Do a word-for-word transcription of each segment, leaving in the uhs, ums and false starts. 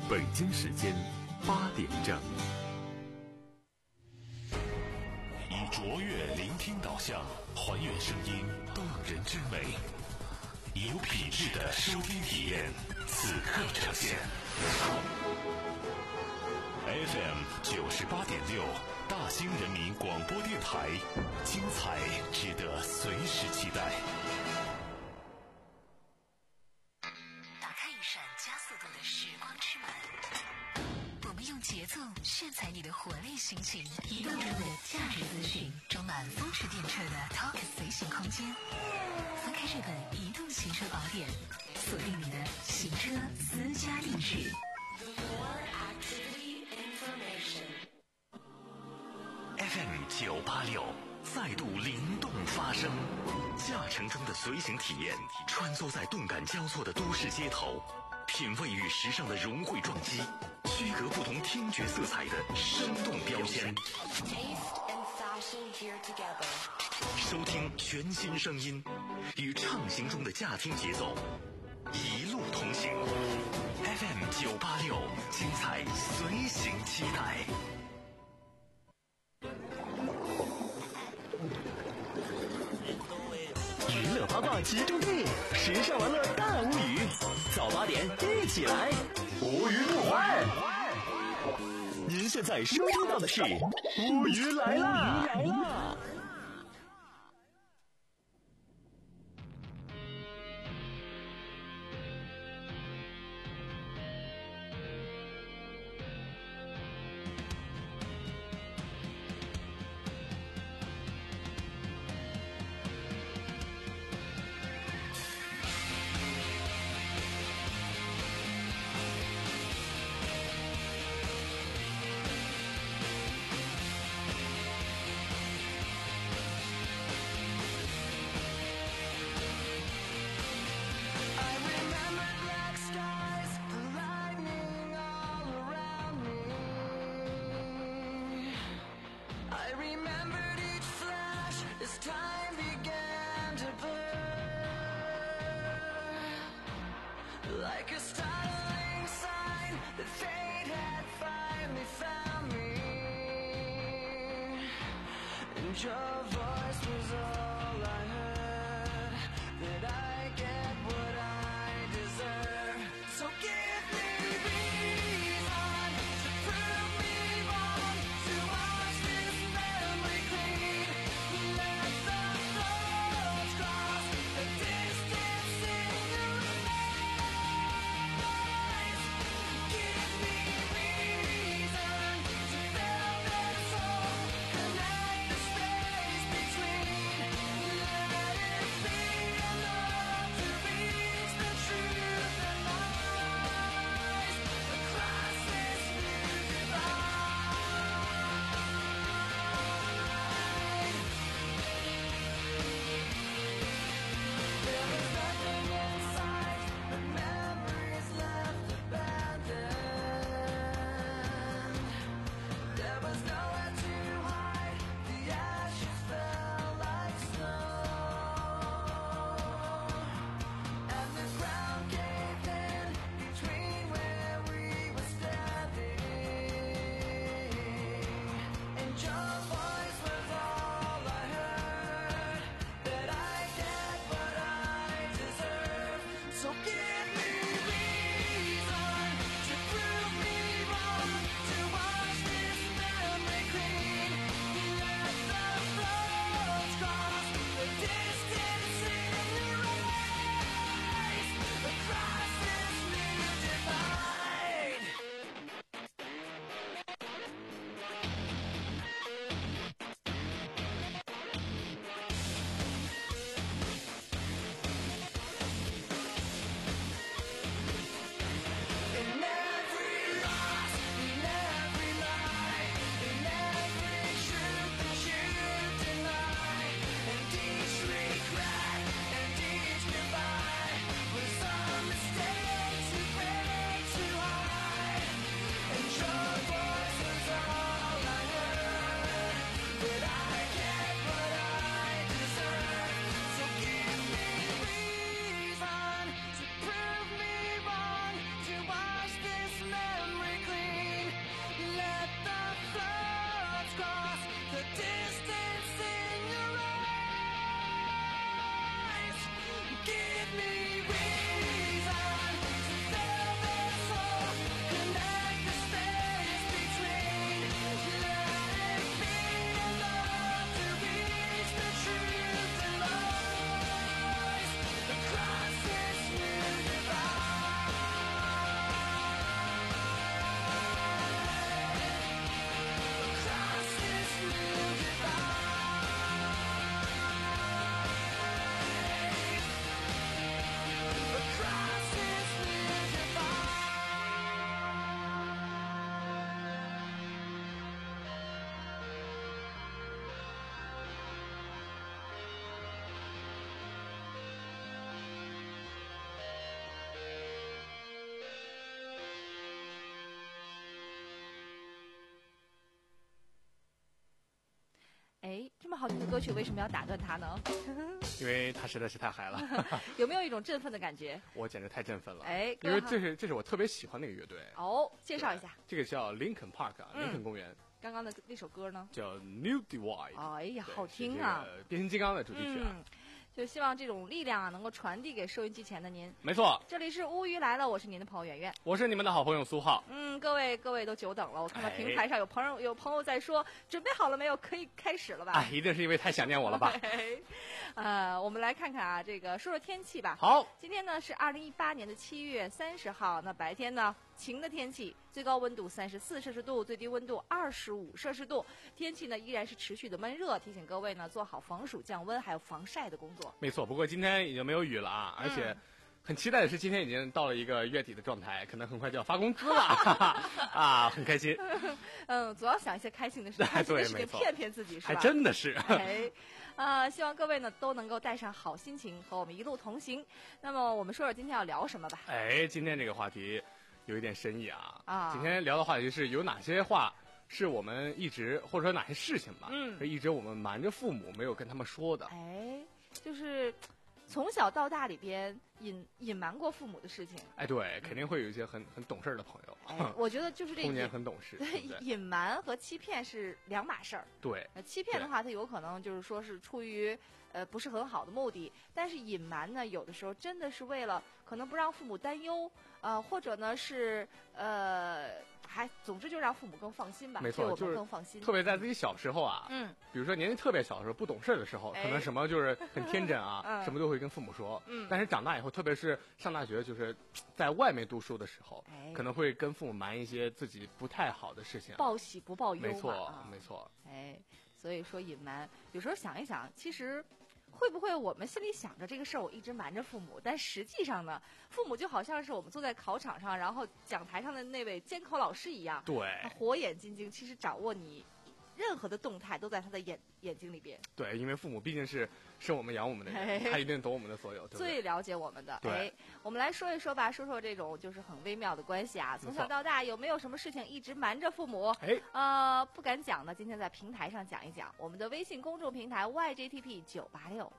北京时间八点整。 以卓越聆听导向，还原声音动人之美，以有品质的收听体验，此刻呈现。F M 九十八点六，大兴人民广播电台，精彩值得随时期待。 打开一扇加速度的时光之门，我们用节奏炫彩你的活力心情，移动中的价值资讯，装满风驰电掣的 Talk 随行空间。翻开这本移动行车宝典，锁定你的行车私家定制。 F M 九八六再度灵动发声，驾乘中的随行体验，穿梭在动感交错的都市街头，品味与时尚的融汇撞击，区隔不同听觉色彩的生动标签。收听全新声音，与畅行中的驾听节奏，一路同行。F M 九八六，精彩随行期待。 娱乐八卦集中地，时尚玩乐大无语，早八点一起来，无语不欢。您现在收听到的是无语来啦！ 好听的歌曲，为什么要打断它呢？ 因为它实在是太嗨了。 有没有一种振奋的感觉？ 我简直太振奋了！ 哎， 因为这是这是我特别喜欢的一个乐队。 哦，介绍一下。 这个叫 Lincoln Park 啊，林肯公园。 刚刚的那首歌呢？ 叫 New Divide。 哎呀，好听啊！ 变形金刚的主题曲啊。 嗯，就希望这种力量啊，能够传递给收音机前的您。 没错， 这里是乌鱼来了，我是您的朋友圆圆， 我是你们的好朋友苏浩。 嗯，各位各位都久等了，我看到平台上有朋友、哎、有朋友在说，准备好了没有？可以开始了吧？ 哎，一定是因为太想念我了吧？ 呃，我们来看看啊，这个说说天气吧。 好， 今天呢是二零一八年的七月三十号，那白天呢晴的天气，最高温度三十四摄氏度，最低温度二十五摄氏度，天气呢依然是持续的闷热，提醒各位呢做好防暑降温还有防晒的工作。 没错，不过今天已经没有雨了啊，而且很期待的是今天已经到了一个月底的状态，可能很快就要发工资了啊，很开心。 嗯，总要想一些开心的事情，开心的事情骗骗自己是吧？ 还真的是。 哎，呃，希望各位呢都能够带上好心情，和我们一路同行。那么我们说说今天要聊什么吧？ 哎，今天这个话题有一点深意啊。 啊， 今天聊的话题是有哪些话是我们一直或者说哪些事情吧， 嗯， 是一直我们瞒着父母没有跟他们说的。 哎，就是从小到大里边隐隐瞒过父母的事情。 哎，对，肯定会有一些很很懂事的朋友。 哎，我觉得就是这童年很懂事。 对，隐瞒和欺骗是两码事儿。 对， 呃，欺骗的话，它有可能就是说是出于呃不是很好的目的，但是隐瞒呢，有的时候真的是为了可能不让父母担忧，呃，或者呢是呃。还总之就让父母更放心吧， 没错， 对我们更放心。 特别在自己小时候啊， 嗯， 比如说年纪特别小的时候，不懂事的时候， 哎、 可能什么就是很天真啊， 嗯、 什么都会跟父母说。 嗯， 但是长大以后，特别是上大学，就是在外面读书的时候， 哎、 可能会跟父母瞒一些自己不太好的事情。 报喜不报忧嘛。 没错， 啊、 没错。 哎，所以说隐瞒，有时候想一想，其实。会不会我们心里想着这个事儿，我一直瞒着父母，但实际上呢，父母就好像是我们坐在考场上，然后讲台上的那位监考老师一样， 对， 他火眼金睛，其实掌握你任何的动态都在他的眼眼睛里边。 对，因为父母毕竟是生我们养我们的人，他一定懂我们的所有，对不对？ 最了解我们的。 对， 哎，我们来说一说吧，说说这种就是很微妙的关系啊。从小到大有没有什么事情一直瞒着父母？ 哎， 呃，不敢讲呢，今天在平台上讲一讲，我们的微信公众平台 Y J T P 九八六。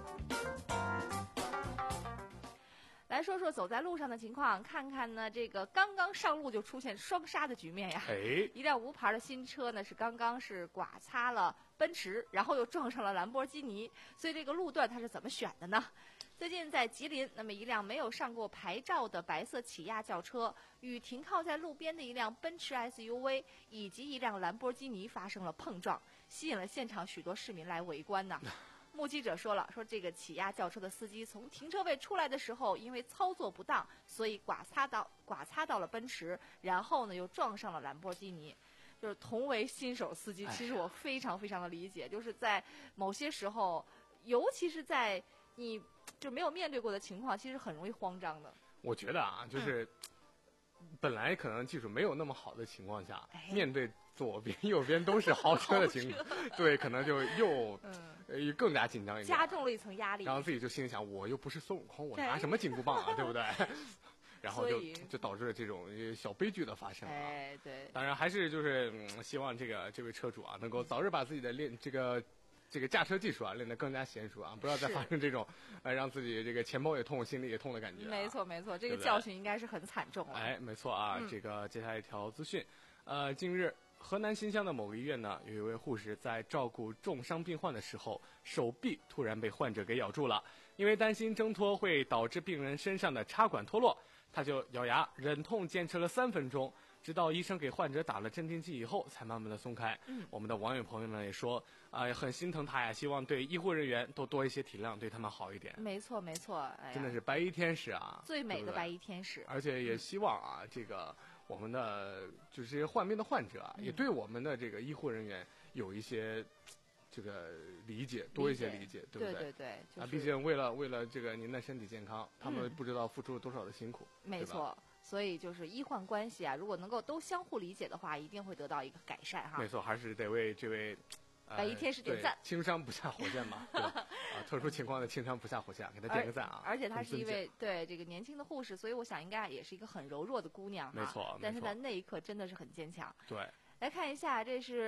来说说走在路上的情况，看看呢这个刚刚上路就出现双杀的局面呀。 哎， 一辆无牌的新车呢是刚刚是剐擦了奔驰，然后又撞上了兰博基尼，所以这个路段它是怎么选的呢？最近在吉林，那么一辆没有上过牌照的白色起亚轿车与停靠在路边的一辆奔驰 S U V 以及一辆兰博基尼发生了碰撞，吸引了现场许多市民来围观呢。目击者说了，说这个起亚轿车的司机从停车位出来的时候，因为操作不当，所以剐擦到剐擦到了奔驰，然后呢又撞上了兰博基尼。就是同为新手司机，其实我非常非常的理解，就是在某些时候，尤其是在你就没有面对过的情况，其实很容易慌张的。 我觉得啊，就是。嗯本来可能技术没有那么好的情况下， 哎、 面对左边、右边都是豪车的情况，对，可能就又、嗯、呃更加紧张一点， 加重了一层压力。 然后自己就心里想，我又不是孙悟空，我拿什么紧箍棒啊，对不对？然后就就导致了这种小悲剧的发生啊。 哎，对。 当然还是就是、嗯、希望这个这位车主啊，能够早日把自己的练这个。这个驾车技术啊，练得更加娴熟啊，不要再发生这种，呃，让自己这个钱包也痛、心里也痛的感觉、啊。 没错，没错，这个教训应该是很惨重了。 哎，没错啊、嗯，这个接下来一条资讯，呃，近日河南新乡的某个医院呢，有一位护士在照顾重伤病患的时候，手臂突然被患者给咬住了，因为担心挣脱会导致病人身上的插管脱落，他就咬牙忍痛坚持了三分钟。直到医生给患者打了镇定剂以后，才慢慢的松开。 嗯， 我们的网友朋友们也说，啊、呃，很心疼他呀，希望对医护人员都多一些体谅，对他们好一点。 没错，没错，哎、 真的是白衣天使啊， 最美的白衣天使。 而且也希望啊，嗯、这个我们的就是这些患病的患者啊、嗯，也对我们的这个医护人员有一些这个理解，多一些理解，对不对？ 对对对，就是、 啊，毕竟为了为了这个您的身体健康，他们不知道付出了多少的辛苦。 嗯、没错。所以就是医患关系啊，如果能够都相互理解的话，一定会得到一个改善哈。 没错，还是得为这位白衣天使点赞。 轻伤不下火线嘛，对吧？啊，特殊情况的轻伤不下火线，给他点个赞啊！ 而, 而且她是一位对这个年轻的护士，所以我想应该也是一个很柔弱的姑娘哈。 没错， 但是在那一刻真的是很坚强。 对， 来看一下，这是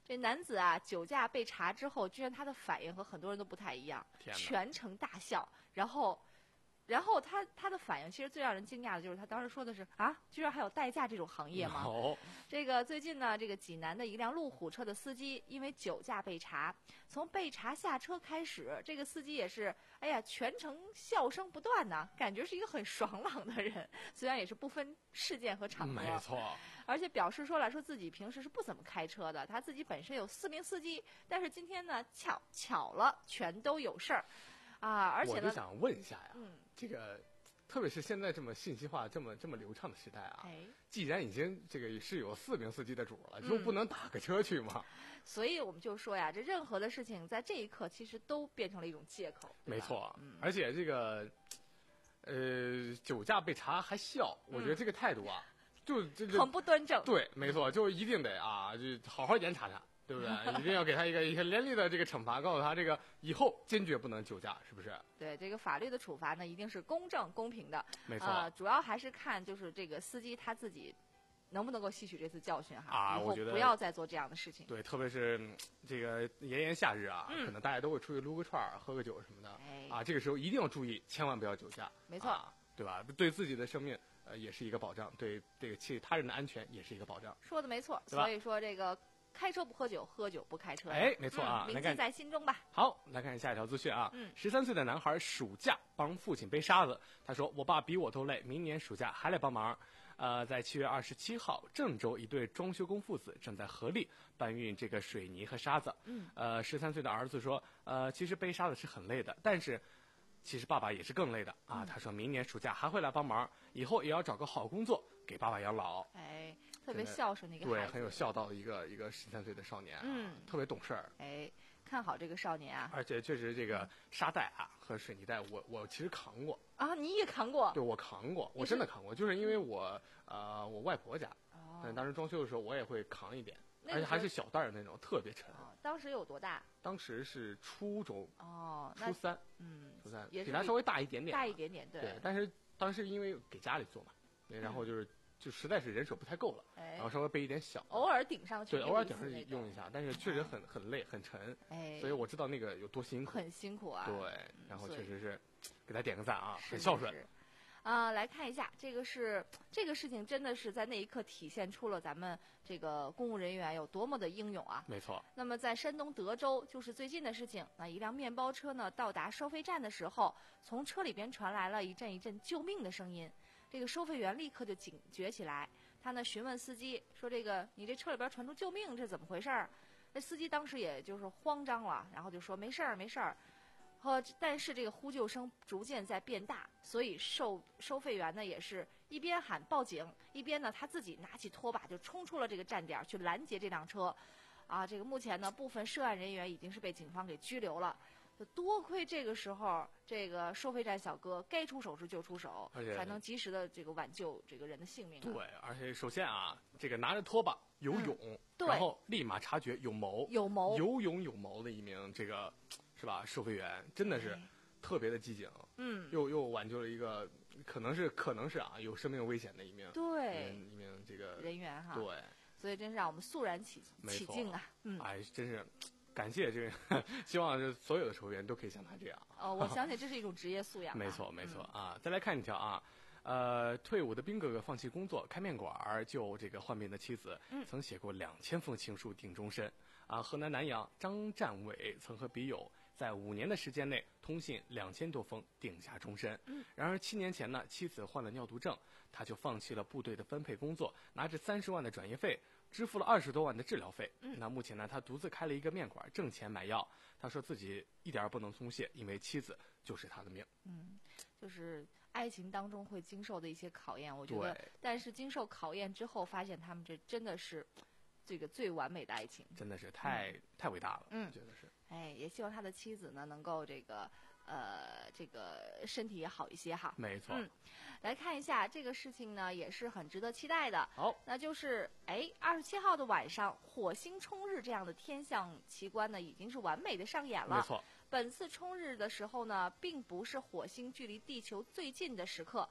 这男子啊，酒驾被查之后，居然他的反应和很多人都不太一样，全程大笑，然后。然后他他的反应其实最让人惊讶的就是他当时说的是啊，居然还有代驾这种行业吗？ 哦， 这个最近呢，这个济南的一辆路虎车的司机因为酒驾被查，从被查下车开始，这个司机也是哎呀全程笑声不断呐，感觉是一个很爽朗的人，虽然也是不分事件和场合， 没错， 而且表示说了说自己平时是不怎么开车的，他自己本身有四名司机，但是今天呢巧巧了全都有事儿。啊，而且呢， 我就想问一下呀， 嗯， 这个，特别是现在这么信息化、这么这么流畅的时代啊， 哎， 既然已经这个是有四名司机的主了，就不能打个车去吗？ 所以我们就说呀，这任何的事情在这一刻其实都变成了一种借口。 没错， 嗯， 而且这个，呃，酒驾被查还笑，我觉得这个态度啊，就这个很不端正。 对，没错，就一定得啊，就好好严查查。对不对？一定要给他一个一个严厉的这个惩罚，告诉他这个以后坚决不能酒驾，是不是？ 对，这个法律的处罚呢，一定是公正公平的。 没错， 呃，主要还是看就是这个司机他自己能不能够吸取这次教训哈， 啊， 以后我觉得不要再做这样的事情。 对，特别是这个炎炎夏日啊， 嗯、 可能大家都会出去撸个串儿、喝个酒什么的， 哎、 啊，这个时候一定要注意，千万不要酒驾。 没错， 啊、对吧？对自己的生命呃也是一个保障，对这个其他人的安全也是一个保障。 说的没错，所以说这个。开车不喝酒，喝酒不开车。 哎，没错啊， 铭记在心中吧。 好，来看下一条资讯啊。 嗯， 十三岁的男孩暑假帮父亲背沙子，他说：“我爸比我都累，明年暑假还来帮忙。”呃，在七月二十七号，郑州一对装修工父子正在合力搬运这个水泥和沙子。 嗯， 呃，十三岁的儿子说：“呃，其实背沙子是很累的，但是其实爸爸也是更累的啊。 嗯” 他说明年暑假还会来帮忙，以后也要找个好工作给爸爸养老。 哎。特别孝顺的一个孩子， 对，很有孝道的一个一个十三岁的少年、啊， 嗯， 特别懂事儿。 哎，看好这个少年啊！ 而且确实，这个沙袋啊和水泥袋，我我其实扛过啊，你也扛过？ 对，我扛过，我真的扛过，就是因为我呃我外婆家，哦，但当时装修的时候我也会扛一点，而且还是小袋儿那种，特别沉、 哦。当时有多大？ 当时是初中哦， 初三， 嗯， 初三， 也比他稍微大一点点， 大一点点，对。 对，但是当时因为给家里做嘛，对，然后就是。嗯就实在是人手不太够了， 哎、 然后稍微背一点小， 偶尔顶上去， 对，偶尔顶上用一下，但是确实很很累很沉， 哎， 所以我知道那个有多辛苦， 很辛苦啊。 对，然后确实是给他点个赞啊， 很孝顺。 啊、呃，来看一下，这个是这个事情，真的是在那一刻体现出了咱们这个公务人员有多么的英勇啊！ 没错。 那么在山东德州，就是最近的事情，那一辆面包车呢到达收费站的时候，从车里边传来了一阵一阵救命的声音，这个收费员立刻就警觉起来。他呢询问司机说：“这个你这车里边传出救命，这怎么回事儿？”那司机当时也就是慌张了，然后就说：“没事儿，没事儿。”和但是这个呼救声逐渐在变大，所以收收费员呢也是一边喊报警，一边呢他自己拿起拖把就冲出了这个站点去拦截这辆车。啊，这个目前呢部分涉案人员已经是被警方给拘留了。就多亏这个时候，这个收费站小哥该出手时就出手，才能及时的这个挽救这个人的性命、啊。 对，而且首先啊，这个拿着拖把有勇、嗯，然后立马察觉有谋， 有谋， 有勇有谋的一名这个是吧？收费员真的是特别的机警， 嗯， 又又挽救了一个可能是可能是啊有生命危险的一名对一名这个人员哈， 对， 所以真是让我们肃然起起敬啊，嗯， 哎，真是。感谢这个，希望是所有的收费员都可以像他这样。 哦，我相信这是一种职业素养。 没错，没错、嗯、啊！再来看一条啊，呃，退伍的兵哥哥放弃工作开面馆救这个患病的妻子， 嗯、 曾写过两千封情书定终身。啊，河南南阳张占伟曾和笔友在五年的时间内通信两千多封，定下终身。 嗯， 然而七年前呢，妻子患了尿毒症，他就放弃了部队的分配工作，拿着三十万的转业费。支付了二十多万的治疗费。 嗯， 那目前呢，他独自开了一个面馆，挣钱买药。他说自己一点不能松懈，因为妻子就是他的命。 嗯，就是爱情当中会经受的一些考验，我觉得。但是经受考验之后，发现他们这真的是这个最完美的爱情， 真的是太、嗯、太伟大了。 嗯， 我觉得是。 哎，也希望他的妻子呢能够这个。呃，这个身体也好一些哈。 没错。 嗯，来看一下这个事情呢，也是很值得期待的。 好， 那就是哎，二十七号的晚上，火星冲日这样的天象奇观呢，已经是完美的上演了。 没错。 本次冲日的时候呢，并不是火星距离地球最近的时刻。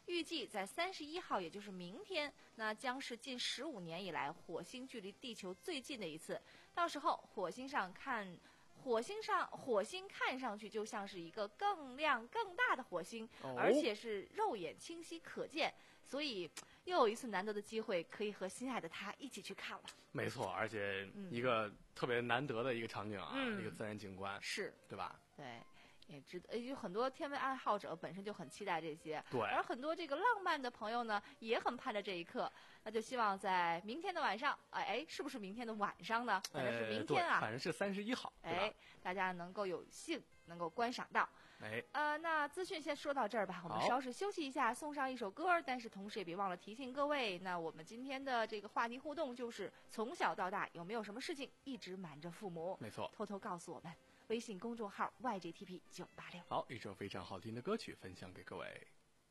预计在三十一号，也就是明天，那将是近十五年以来火星距离地球最近的一次。到时候，火星上看，火星上火星看上去就像是一个更亮、更大的火星， 哦、 而且是肉眼清晰可见。所以，又有一次难得的机会，可以和心爱的他一起去看了。 没错，而且一个特别难得的一个场景啊，嗯、一个自然景观， 是， 对吧？ 对。也知道，有很多天文爱好者本身就很期待这些， 对。 而很多这个浪漫的朋友呢，也很盼着这一刻。那就希望在明天的晚上，哎哎，是不是明天的晚上呢？反正是明天啊， 呃、反正是三十一号， 哎，大家能够有幸能够观赏到。 哎， 呃，那资讯先说到这儿吧，我们稍事休息一下，送上一首歌，但是同时也别忘了提醒各位，那我们今天的这个话题互动就是从小到大有没有什么事情一直瞒着父母？ 没错， 偷偷告诉我们。微信公众号 Y J T P 九八六。 好，一首非常好听的歌曲分享给各位。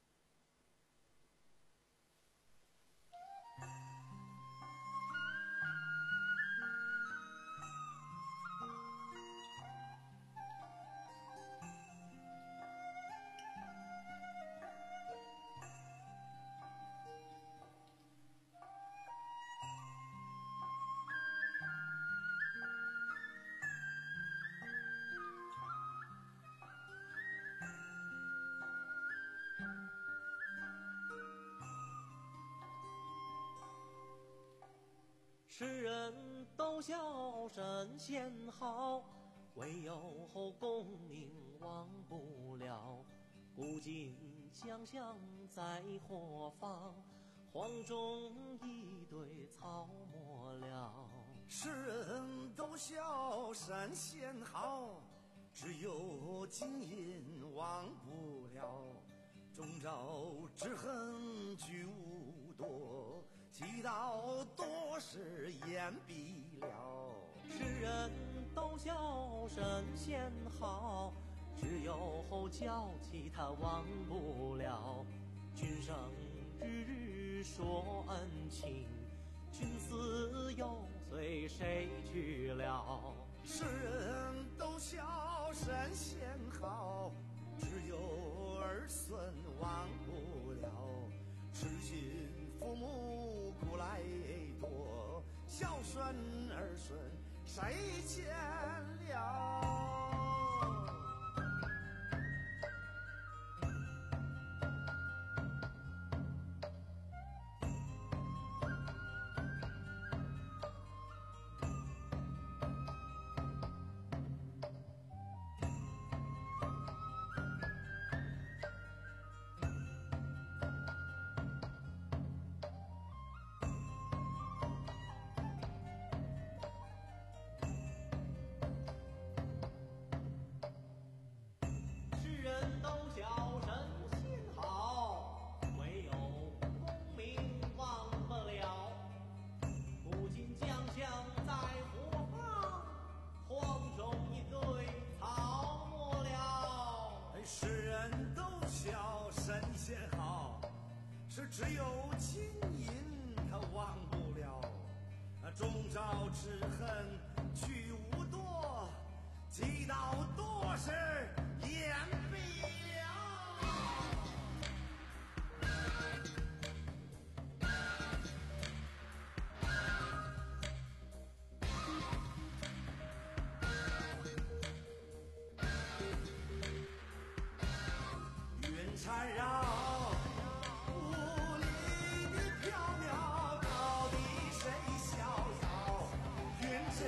世人都笑神仙好，唯有功名忘不了。古今将相在何方？荒中一堆草没了。 世人都笑神仙好，只有金银忘不了。终朝之恨聚无多，祈祷多时言必了。 世人都笑神仙好，只有娇妻他忘不了。君生日日说恩情，君死又随谁去了？ 世人都笑神仙好，只有儿孙忘不了。痴心父母苦来多，孝顺儿孙谁见了？是只有金银他忘不了，终朝之恨去无多，祈祷多时言必了。云缠绕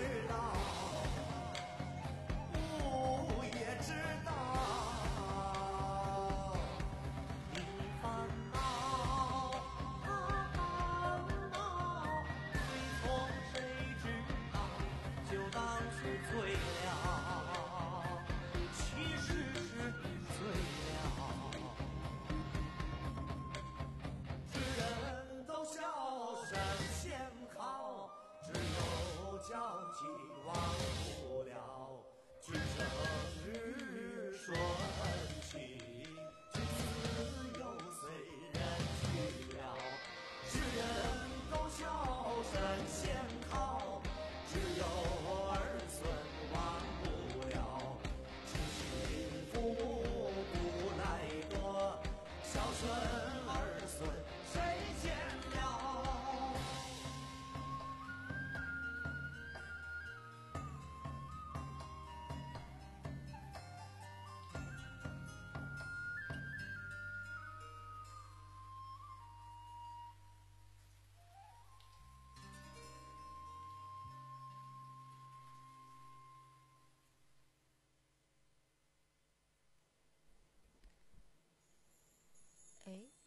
知道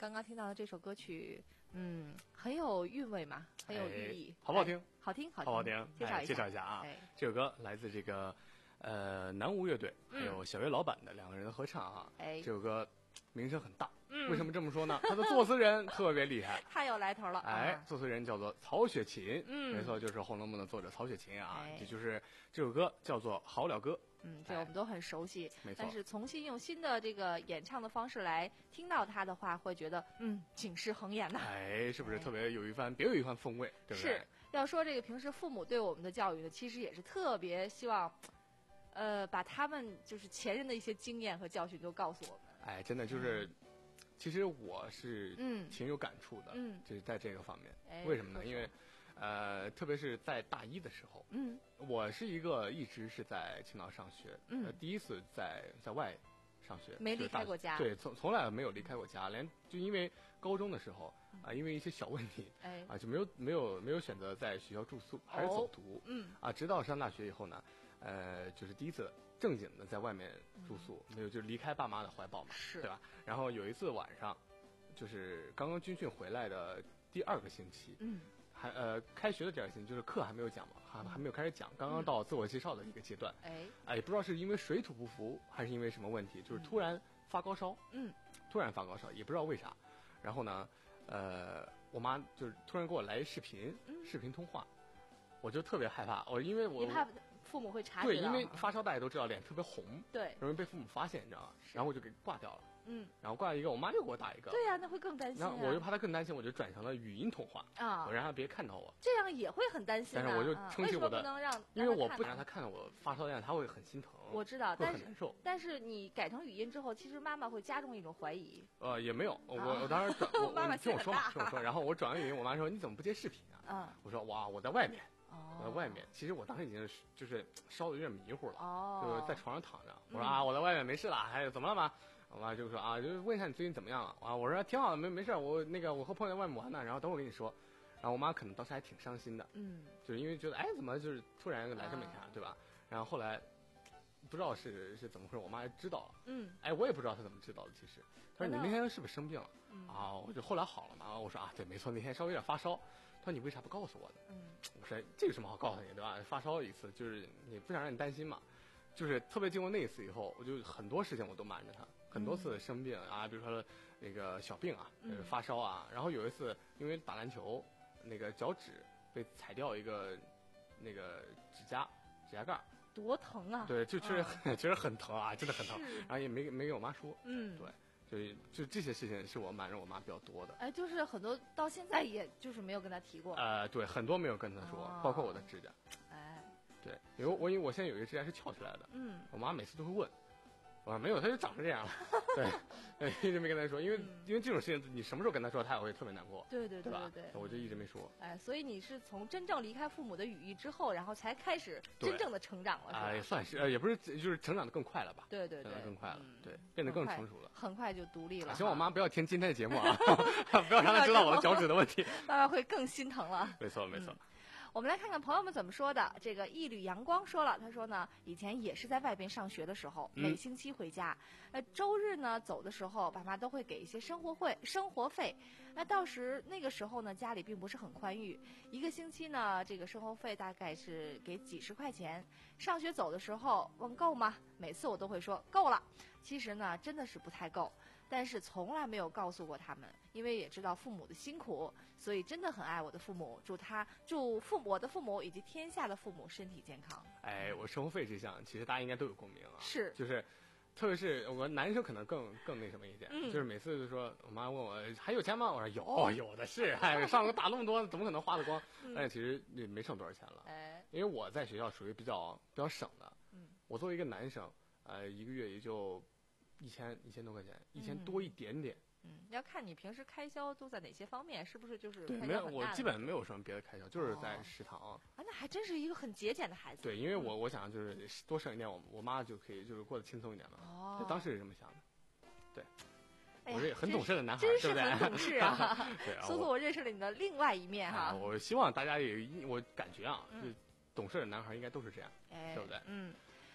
刚刚听到的这首歌曲，嗯，很有韵味嘛，很有寓意， 哎、好不好听？ 好听，好听，好不好听？ 介绍一下， 哎、介绍一下啊， 哎、 这首歌来自这个呃南无乐队还有小岳老板的两个人的合唱啊， 哎， 这首歌名声很大。 嗯， 为什么这么说呢？他的作词人特别厉害， 太有来头了。 哎，作词人叫做曹雪芹， 嗯， 没错，就是《红楼梦》的作者曹雪芹啊。 哎、 这就是这首歌叫做《好了歌》。 嗯，这我们都很熟悉。 没错。 但是重新用新的这个演唱的方式来听到它的话，会觉得嗯，警示恒严呐。 哎，是不是特别有一番别有一番风味？对不对？ 是。要说这个平时父母对我们的教育呢，其实也是特别希望，呃，把他们就是前人的一些经验和教训都告诉我们。 哎，真的就是。嗯，其实我是嗯挺有感触的， 嗯， 就是在这个方面， 哎、 为什么呢？因为，呃，特别是在大一的时候， 嗯， 我是一个一直是在青岛上学， 嗯， 呃、第一次在在外上学， 没离开过家， 对，从从来没有离开过家，连就因为高中的时候啊、呃，因为一些小问题， 哎， 啊、呃，就没有没有没有选择在学校住宿，还是走读， 哦、嗯， 啊，直到上大学以后呢，呃，就是第一次。正经的在外面住宿，没有就离开爸妈的怀抱嘛， 是， 对吧？然后有一次晚上，就是刚刚军训回来的第二个星期， 嗯， 还呃开学的第二个星期，就是课还没有讲嘛，还还没有开始讲，刚刚到自我介绍的一个阶段， 哎、嗯， 哎，也不知道是因为水土不服还是因为什么问题，就是突然发高烧， 嗯， 突然发高烧，也不知道为啥。然后呢，呃，我妈就是突然给我来视频， 嗯、 视频通话，我就特别害怕，我因为我你怕父母会察觉到， 对，因为发烧大家都知道脸特别红， 对， 容易被父母发现，你知道吗？然后我就给挂掉了， 嗯， 然后挂一个，我妈又给我打一个， 对呀、啊，那会更担心、啊。 然后我又怕她更担心，我就转成了语音通话啊， 我让她别看到我， 这样也会很担心、啊。 但是我就撑起我的， 啊、为什么不能让？ 因为我不想让她看到我发烧的样子，她会很心疼。 我知道，但是很难受。 但是你改成语音之后，其实妈妈会加重一种怀疑。 呃，也没有，我、啊、我当时转，我妈妈听我说嘛，听我说，然后我转完语音，我妈说你怎么不接视频啊？ 嗯， 我说哇，我在外面。 哦、 我在外面，其实我当时已经就是烧的有点迷糊了， 哦， 就是在床上躺着。我说啊，我在外面没事了，还有怎么了吗？我妈就说啊，就问一下你最近怎么样了啊？我说挺好的，没没事，我那个我和朋友在外面玩呢，然后等会儿跟你说。然后我妈可能当时还挺伤心的， 嗯， 就是因为觉得哎，怎么就是突然来这么一下， 啊、 对吧？然后后来不知道是是怎么回事，我妈知道了， 嗯， 哎，我也不知道她怎么知道的，其实。她说你那天是不是生病了？ 嗯、 啊，我就后来好了嘛。我说啊，对，没错，那天稍微有点发烧。她说你为啥不告诉我呢？ 嗯， 我说这有什么好告诉你，对吧？发烧一次，就是你不想让你担心嘛。就是特别经过那一次以后，我就很多事情我都瞒着她，很多次生病、嗯、啊，比如说那个小病啊， 嗯、 发烧啊。然后有一次因为打篮球，那个脚趾被踩掉一个那个指甲指甲盖， 多疼啊！ 对，就确实很、嗯、确实很疼啊，真的很疼。然后也没没给我妈说， 嗯， 对。就就这些事情是我瞒着我妈比较多的， 哎，就是很多到现在也就是没有跟她提过。 呃，对，很多没有跟她说， 哦、 包括我的指甲。 哎， 对，因为我因为我现在有一个指甲是翘起来的， 嗯， 我妈每次都会问，我说没有，它就长成这样了。对，一直没跟她说，因为、嗯、因为这种事情你什么时候跟她说，她也会特别难过。 对对对对对对， 我就一直没说。 哎，所以你是从真正离开父母的羽翼之后，然后才开始真正的成长了，是吧？ 啊、也算是，呃，也不是，就是成长的更快了吧？ 对对对， 成长更快了， 嗯、 对，变得更成熟了， 很快就独立了。 希望我妈不要听今天的节目啊，不要让她知道我的脚趾的问题， 妈妈会更心疼了。 没错没错。 嗯，我们来看看朋友们怎么说的。这个一缕阳光说了，他说呢，以前也是在外边上学的时候，每星期回家，呃、嗯，周日呢走的时候，爸妈都会给一些生活费，生活费。那到时那个时候呢，家里并不是很宽裕，一个星期呢，这个生活费大概是给几十块钱。上学走的时候问够吗？每次我都会说够了。其实呢，真的是不太够。但是从来没有告诉过他们，因为也知道父母的辛苦，所以真的很爱我的父母。祝他祝父我的父母以及天下的父母身体健康。 哎，我生活费这项，其实大家应该都有共鸣啊。 是， 就是，特别是我男生可能更更那什么一点， 嗯、 就是每次就说我妈问我还有钱吗？我说有，有的是。哎，上个打那么多，怎么可能花得光？ 嗯、 但是其实也没剩多少钱了。 哎， 因为我在学校属于比较比较省的。 嗯， 我作为一个男生，呃，一个月也就。一千一千多块钱，一千多一点点。 嗯，要看你平时开销都在哪些方面，是不是就是对，没有，我基本没有什么别的开销，就是在食堂。 啊，那还真是一个很节俭的孩子。 对，因为我我想就是多省一点，我我妈就可以就是过得轻松一点嘛。 哦， 当时是这么想的。对， 哎、 我是很懂事的男孩， 真是对不对？ 很懂事啊！ 对啊， 苏苏，我认识了你的另外一面哈、 啊。我希望大家也，我感觉啊，嗯、就懂事的男孩应该都是这样， 哎、 对不对？ 嗯。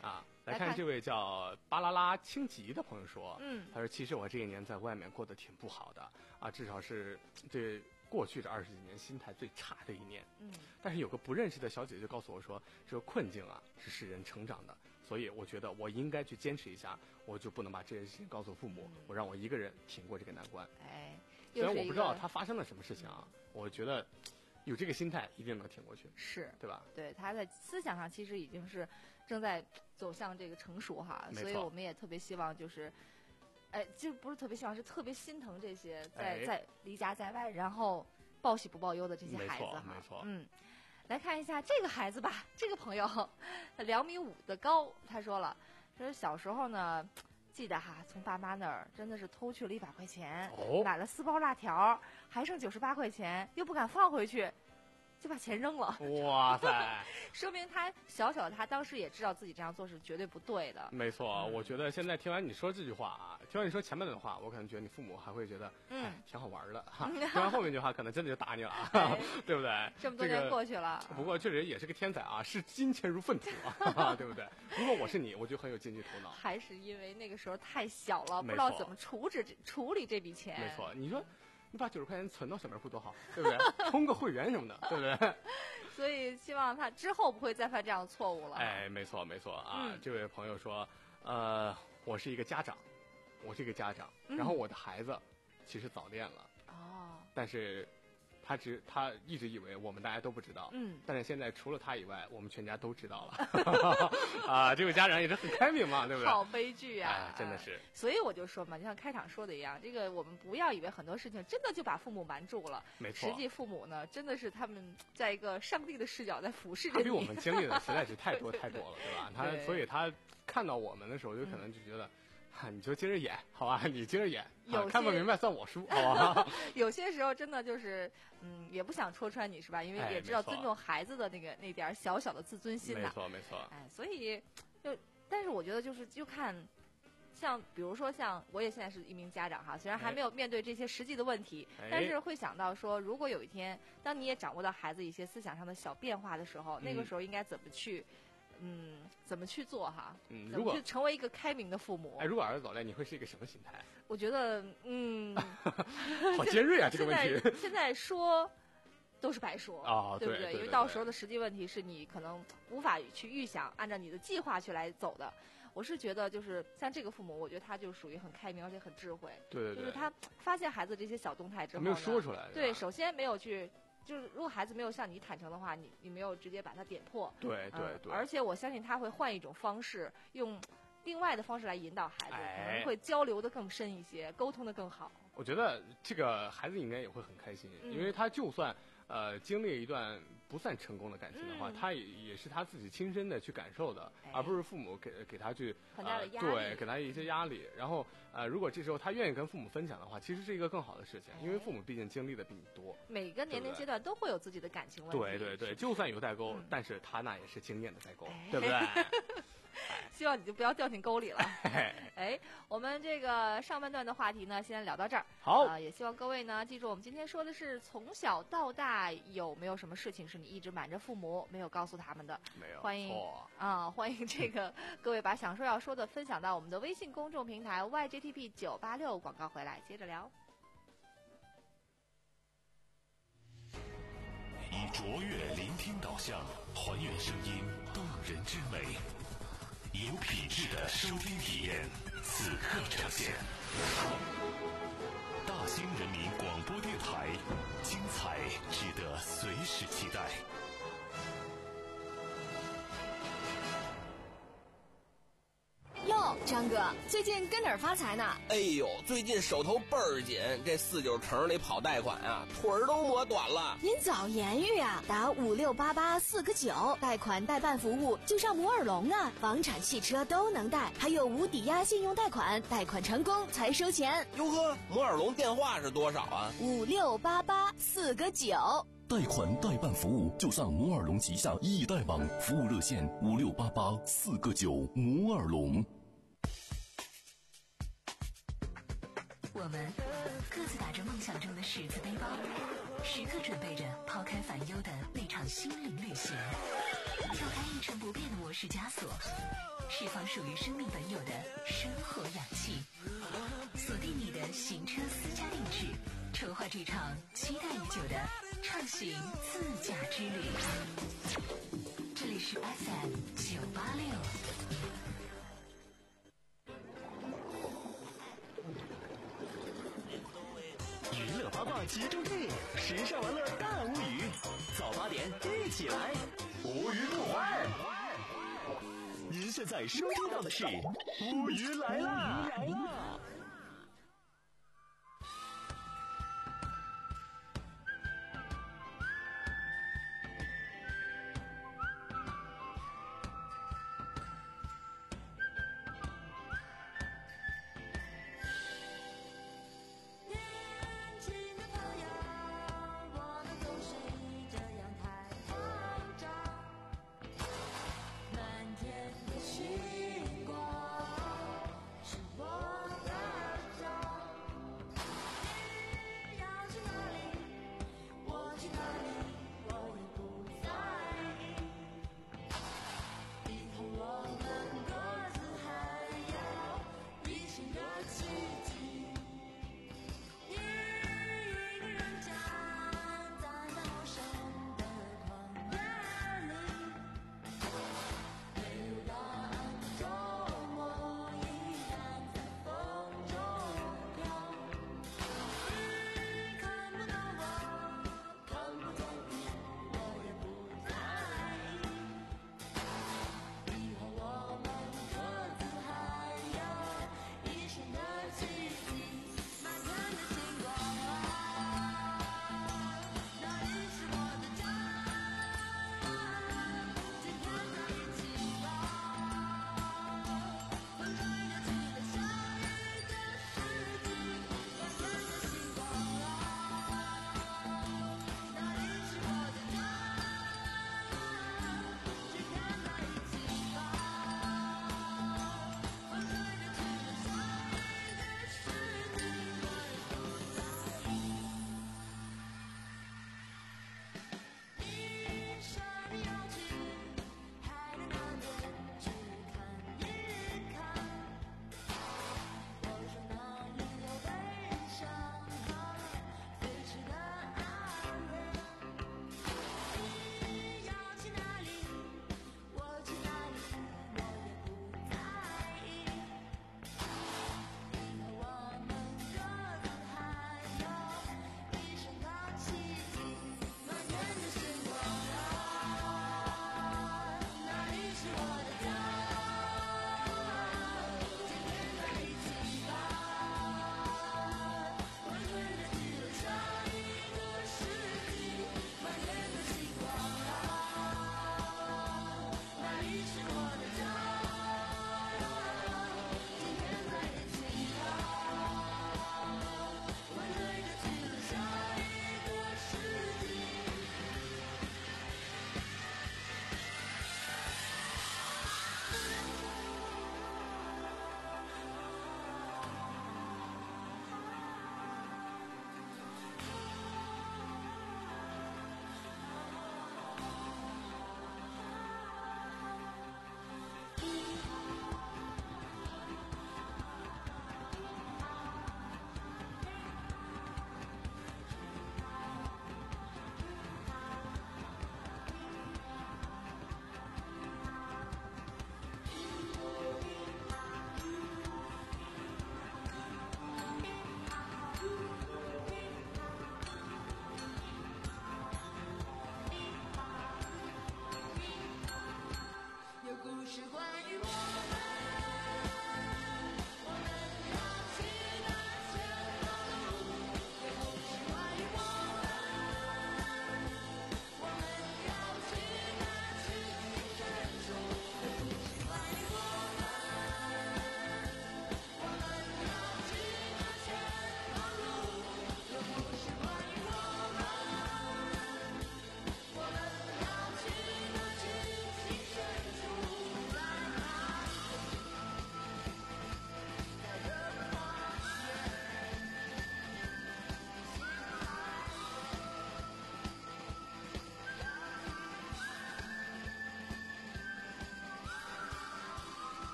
啊，来看这位叫巴啦啦清吉的朋友说， 嗯， 他说其实我这一年在外面过得挺不好的啊，至少是对过去这二十几年心态最差的一年。 嗯， 但是有个不认识的小姐姐就告诉我说，这个困境啊是使人成长的，所以我觉得我应该去坚持一下，我就不能把这件事情告诉父母，我让我一个人挺过这个难关。 哎， 虽然我不知道他发生了什么事情啊，我觉得有这个心态一定能挺过去， 是对吧？ 对，他在思想上其实已经是正在走向这个成熟哈，所以我们也特别希望就是，哎，就不是特别希望，是特别心疼这些在、 哎、 在离家在外，然后报喜不报忧的这些孩子哈。 没错， 嗯，来看一下这个孩子吧，这个朋友他两米五的高，他说了，说小时候呢。记得哈，从爸妈那儿真的是偷去了一百块钱， 哦、 买了四包辣条，还剩九十八块钱，又不敢放回去，就把钱扔了。 哇塞！ 说明他小小的他当时也知道自己这样做是绝对不对的。 没错， 嗯、 我觉得现在听完你说这句话啊，听完你说前面的话，我可能觉得你父母还会觉得，嗯，哎、挺好玩的哈。听完后面一句话，可能真的就打你了，哎、对不对？ 这么多年过去了， 这个、不过确实也是个天才啊，视金钱如粪土啊，对不对？如果我是你，我就很有经济头脑。 还是因为那个时候太小了，不知道怎么处置处理这笔钱。 没错，你说。你把九十块钱存到小卖部多好，对不对？充个会员什么的，对不对？ 所以希望他之后不会再犯这样的错误了。 哎，没错没错啊！ 嗯、 这位朋友说，呃，我是一个家长，我是一个家长， 嗯、 然后我的孩子其实早恋了。 哦。 但是他只他一直以为我们大家都不知道。 嗯。 但是现在除了他以外，我们全家都知道了。啊，这位家长也是很开明嘛，对不对？ 好悲剧啊！ 哎，真的是。 所以我就说嘛，就像开场说的一样，这个我们不要以为很多事情真的就把父母瞒住了。 没错。 实际父母呢，真的是他们在一个上帝的视角在俯视着你。他比我们经历的实在是太多太多了，对吧？他对所以他看到我们的时候，就可能就觉得。嗯啊、你就接着演，好吧？你接着演，啊、看不明白算我输，好吧？ 有些时候真的就是，嗯，也不想戳穿你是吧？因为也知道尊重孩子的那个那点小小的自尊心呐。 没错，没错。 哎，所以就，但是我觉得就是就看，像比如说像我也现在是一名家长哈，虽然还没有面对这些实际的问题， 哎、 但是会想到说，如果有一天当你也掌握到孩子一些思想上的小变化的时候， 嗯、 那个时候应该怎么去？嗯，怎么去做哈？ 嗯，如果成为一个开明的父母， 哎，如果儿子早恋，你会是一个什么心态？ 我觉得，嗯， 好尖锐啊，这个问题。 现在, 现在说都是白说啊、哦， 对不对？ 对对对对， 因为到时候的实际问题是你可能无法去预想，按照你的计划去来走的。我是觉得，就是像这个父母，我觉得他就属于很开明，而且很智慧。 对对对， 就是他发现孩子这些小动态之后， 没有说出来。 对，首先没有去。就是如果孩子没有向你坦诚的话，你你没有直接把他点破， 对对对、 嗯，而且我相信他会换一种方式，用另外的方式来引导孩子， 哎、 可能会交流的更深一些，沟通的更好。 我觉得这个孩子应该也会很开心， 嗯、 因为他就算呃经历一段不算成功的感情的话， 嗯、 他也也是他自己亲身的去感受的， 哎、 而不是父母给给他去很大的压力， 呃、对，给他一些压力。然后呃，如果这时候他愿意跟父母分享的话，其实是一个更好的事情， 哎、 因为父母毕竟经历的比你多。 每个年龄阶段都会有自己的感情问题。 对对对，就算有代沟， 嗯、 但是他那也是经验的代沟， 哎、 对不对？ 希望你就不要掉进沟里了。哎，我们这个上半段的话题呢，先聊到这儿。 好、 呃，也希望各位呢记住，我们今天说的是从小到大有没有什么事情是你一直瞒着父母没有告诉他们的？ 没有。 欢迎啊、呃，欢迎这个各位把想说要说的分享到我们的微信公众平台 Y J T P 九八六，广告回来接着聊。 以卓越聆听导向，还原声音动人之美。有品质的收听体验，此刻呈现。大兴人民广播电台，精彩值得随时期待。 哟，张哥，最近跟哪儿发财呢？ 哎呦，最近手头倍儿紧，这四九城里跑贷款啊，腿儿都磨短了。 您早言语啊，打五六八八四个九，贷款代办服务就上摩尔龙啊，房产、汽车都能贷，还有无抵押信用贷款，贷款成功才收钱。 哟呵，摩尔龙电话是多少啊？ 五六八八四个九。 贷款代办服务就上摩尔龙旗下易贷网，服务热线五六八八四个九。摩尔龙。 我们各自打着梦想中的十字背包，时刻准备着抛开烦忧的那场心灵旅行，跳开一成不变的模式枷锁， 释放属于生命本有的生活氧气。锁定你的行车私家定制，筹划这场期待已久的畅行自驾之旅。这里是 F M 九八六。 娱乐八卦集中地，时尚玩乐大无语。早八点一起来，无语不欢。您现在收听到的是无语来啦！ 满天的星光是我的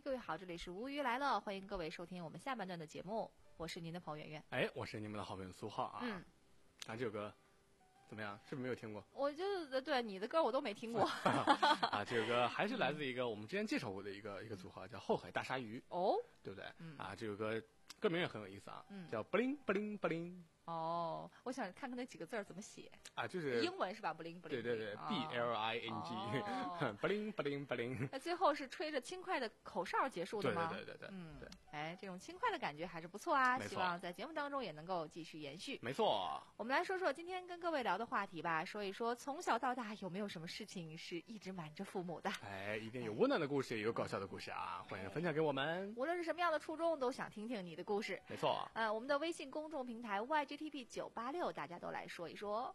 各位好，这里是无鱼来了，欢迎各位收听我们下半段的节目，我是您的朋友圆圆。 哎，我是你们的好朋友苏浩啊。 嗯， 啊，这首歌怎么样？是不是没有听过？ 我就对你的歌我都没听过。 啊，这首歌还是来自一个我们之前介绍过的一个一个组合，叫后海大鲨鱼。 哦， 对不对？ 嗯、 啊，这首歌歌名也很有意思啊， 嗯、 叫不灵不灵不灵。 哦，我想看看那几个字儿怎么写啊，就是英文是吧？不灵不灵。 对对对、哦、，B L I N G， 不灵不灵不灵。 那最后是吹着轻快的口哨结束的吗？ 对对对对对， 嗯， 对。 哎，这种轻快的感觉还是不错啊， 没错， 希望在节目当中也能够继续延续。 没错。 我们来说说今天跟各位聊的话题吧，说一说从小到大有没有什么事情是一直瞒着父母的？ 哎，一定有温暖的故事，也有搞笑的故事啊，欢迎分享给我们。 无论是什么样的初衷，都想听听你的故事。 没错。 呃，我们的微信公众平台 Y G T P 九八六。大家都来说一说。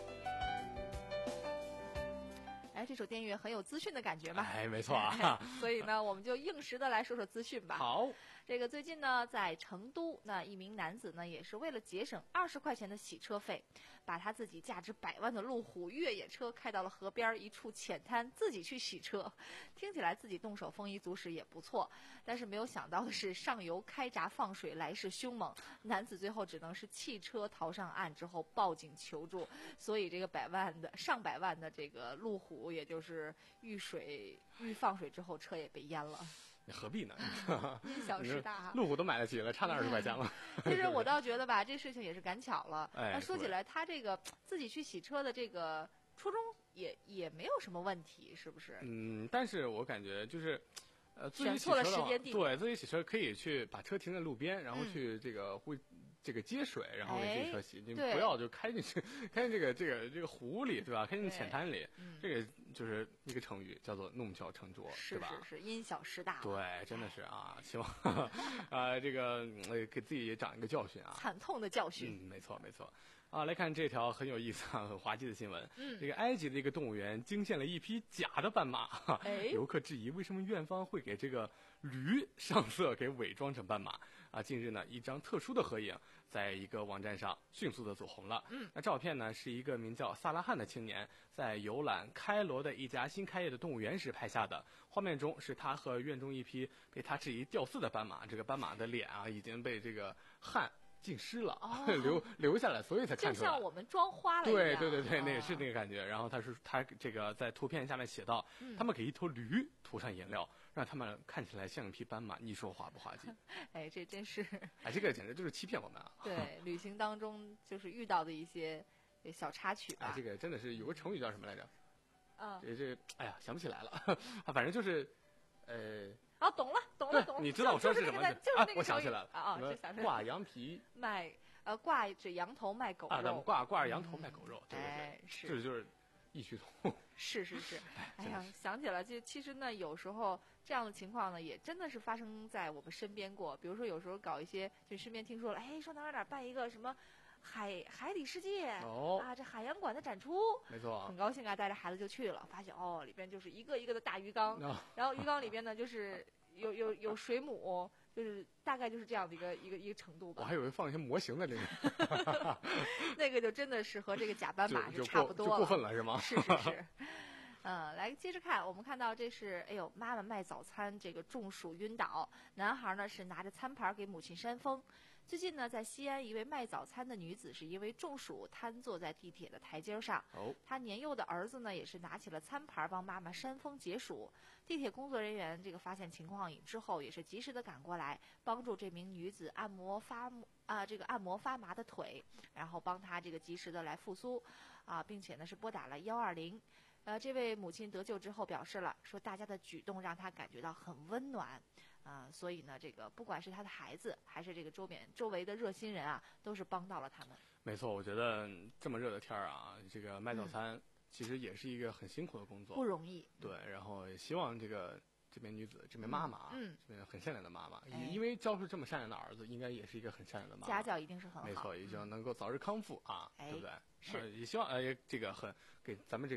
哎，这首电乐很有资讯的感觉嘛？ 哎，没错啊。 所以呢，我们就应时的来说说资讯吧。 好。 这个最近呢，在成都，那一名男子呢，也是为了节省二十块钱的洗车费，把他自己价值百万的路虎越野车开到了河边一处浅滩，自己去洗车。听起来自己动手丰衣足食也不错，但是没有想到的是，上游开闸放水来势凶猛，男子最后只能是弃车逃上岸之后报警求助，所以这个百万的上百万的这个路虎，也就是遇水遇放水之后，车也被淹了。 你何必呢？ 因小失大， 路虎都买得起了，差那二十块钱了。 其实我倒觉得吧，这事情也是赶巧了。 哎， 那说起来，他这个自己去洗车的这个初衷也也没有什么问题，是不是？ 嗯，但是我感觉就是，呃，自己选错了时间地点， 对自己洗车可以去把车停在路边，然后去这个会。这个接水，然后给自己车洗，你不要就开进去，开进这个这个这个湖里，对吧？开进浅滩里， 嗯、 这个就是一个成语，叫做弄巧成拙， 是吧？ 是是，因小失大。 对，真的是啊，希望啊这个呃给自己也长一个教训啊， 惨痛的教训。 嗯，没错没错。啊，来看这条很有意思、很滑稽的新闻。 嗯， 这个埃及的一个动物园惊现了一匹假的斑马。 哎， 游客质疑为什么院方会给这个驴上色，给伪装成斑马？啊，近日呢，一张特殊的合影在一个网站上迅速的走红了。 嗯， 那照片呢是一个名叫萨拉汉的青年在游览开罗的一家新开业的动物园时拍下的。画面中是他和院中一匹被他质疑掉色的斑马，这个斑马的脸啊已经被这个汗浸湿了， 哦、 留留下来，所以才看出来。 就像我们装花了一样。 对对对对， 哦、 那也是那个感觉。然后他是他这个在图片下面写道， 嗯、 他们给一头驴涂上颜料，让他们看起来像一匹斑马。你说滑不滑稽？ 哎，这真是。 哎，这个简直就是欺骗我们啊！ 对，旅行当中就是遇到的一些小插曲吧。 哎，这个真的是有个成语叫什么来着？ 嗯， 这这，哎呀，想不起来了。反正就是，呃。 啊，懂了，懂了，懂了。 你知道我说是什么？ 就是那个， 我想起来了啊啊，就想起来了。 挂羊皮卖呃挂着羊头卖狗肉。 啊，咱们挂挂着羊头卖狗肉，对对对， 是，这就是异曲同工。 是是是，哎呀，想起来，就其实呢，有时候这样的情况呢，也真的是发生在我们身边过。比如说，有时候搞一些，就身边听说了，哎，说哪哪哪办一个什么。海海底世界、 哦、 啊，这海洋馆的展出， 没错， 很高兴啊，带着孩子就去了，发现哦，里边就是一个一个的大鱼缸， 哦、 然后鱼缸里边呢就是有有有水母，就是大概就是这样的一个一个一个程度吧。 我还以为放一些模型在里面， 那个就真的是和这个假斑马是差不多了， 就过分了是吗？ 是是是。嗯，来接着看，我们看到这是，哎呦，妈妈卖早餐，这个中暑晕倒，男孩呢是拿着餐盘给母亲扇风。最近呢，在西安，一位卖早餐的女子是因为中暑瘫坐在地铁的台阶上。 哦， 她年幼的儿子呢，也是拿起了餐盘帮妈妈扇风解暑。地铁工作人员这个发现情况之后，也是及时的赶过来，帮助这名女子按摩发啊这个按摩发麻的腿，然后帮她这个及时的来复苏，啊，并且呢是拨打了幺二零。呃，这位母亲得救之后表示了，说大家的举动让她感觉到很温暖，啊、呃，所以呢，这个不管是她的孩子，还是这个周边周围的热心人啊，都是帮到了他们。 没错，我觉得这么热的天儿啊，这个卖早餐其实也是一个很辛苦的工作， 不容易。 对，然后也希望这个这边女子，这边妈妈， 嗯， 这边很善良的妈妈， 哎、 因为教出这么善良的儿子，应该也是一个很善良的妈妈， 家教一定是很好， 没错，也希望能够早日康复啊， 哎、 对不对？ 是， 呃、也希望呃这个很给咱们这个。